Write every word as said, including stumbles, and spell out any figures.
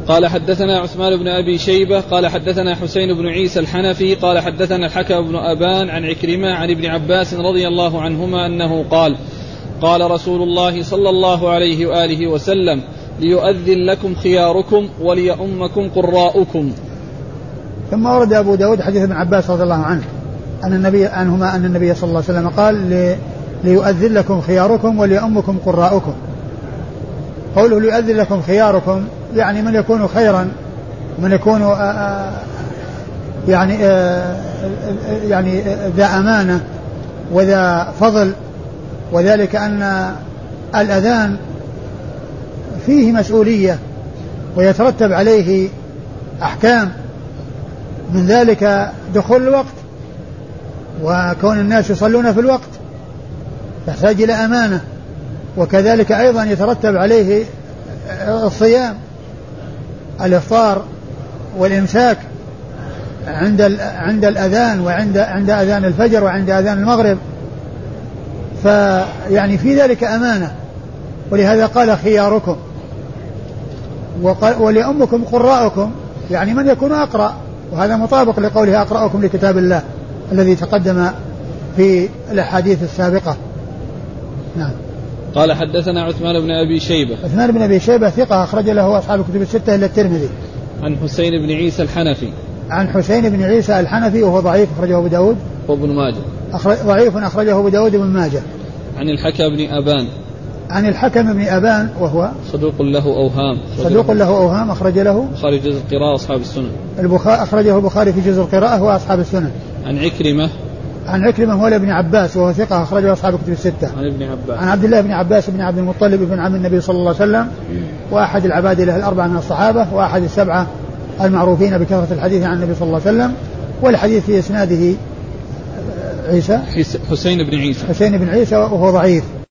قال حدثنا عثمان بن أبي شيبة قال حدثنا حسين بن عيسى الحنفي قال حدثنا الحكم بن أبان عن عكرمة عن ابن عباس رضي الله عنهما أنه قال قال رسول الله صلى الله عليه وآله وسلم ليؤذن لكم خياركم وليؤمكم قراؤكم. ثم ورد أبو داود حديث ابن عباس رضي الله عنه أن النبي عنهما أن النبي صلى الله عليه وسلم قال ليؤذن لكم خياركم وليؤمكم قراؤكم. قوله ليؤذن لكم خياركم يعني من يكون خيرا من يكون آآ يعني آآ يعني ذا أمانة وذا فضل، وذلك أن الأذان فيه مسؤولية ويترتب عليه أحكام، من ذلك دخول الوقت وكون الناس يصلون في الوقت يحتاج إلى أمانة، وكذلك أيضا يترتب عليه الصيام الإفطار والإمساك عند عند الأذان وعند عند أذان الفجر وعند أذان المغرب، فيعني في ذلك أمانة، ولهذا قال خياركم وليؤمكم قراءكم يعني من يكون أقرأ، وهذا مطابق لقوله أقرأكم لكتاب الله الذي تقدم في الأحاديث السابقة. نعم. قال حدثنا عثمان بن أبي شيبة. عثمان بن أبي شيبة ثقة أخرج له أصحاب الكتب الستة إلا الترمذي. عن حسين بن عيسى الحنفي. عن حسين بن عيسى الحنفي وهو ضعيف أخرجه أبو داود وابن ماجه. أخرج ضعيف أخرجه أبو داود وابن ماجه. عن الحكم بن أبان. عن الحكم بن أبان وهو صدوق له أوهام. صدوق له أوهام أخرج له البخاري جزء القراءة وأصحاب السنن. البخاري أخرجه البخاري في جزء القراءة وأصحاب السنن. عن عكرمة. عن عكرمة هو ابن عباس وهو ثقة أخرجه أصحاب الكتب الستة. عن ابن عباس. عن عبد الله بن عباس بن عبد المطلب بن عم النبي صلى الله عليه وسلم وأحد العباد له الأربعة من الصحابة وأحد السبعة المعروفين بكثرة الحديث عن النبي صلى الله عليه وسلم، والحديث في إسناده عيسى حسين بن عيسى حسين بن عيسى وهو ضعيف.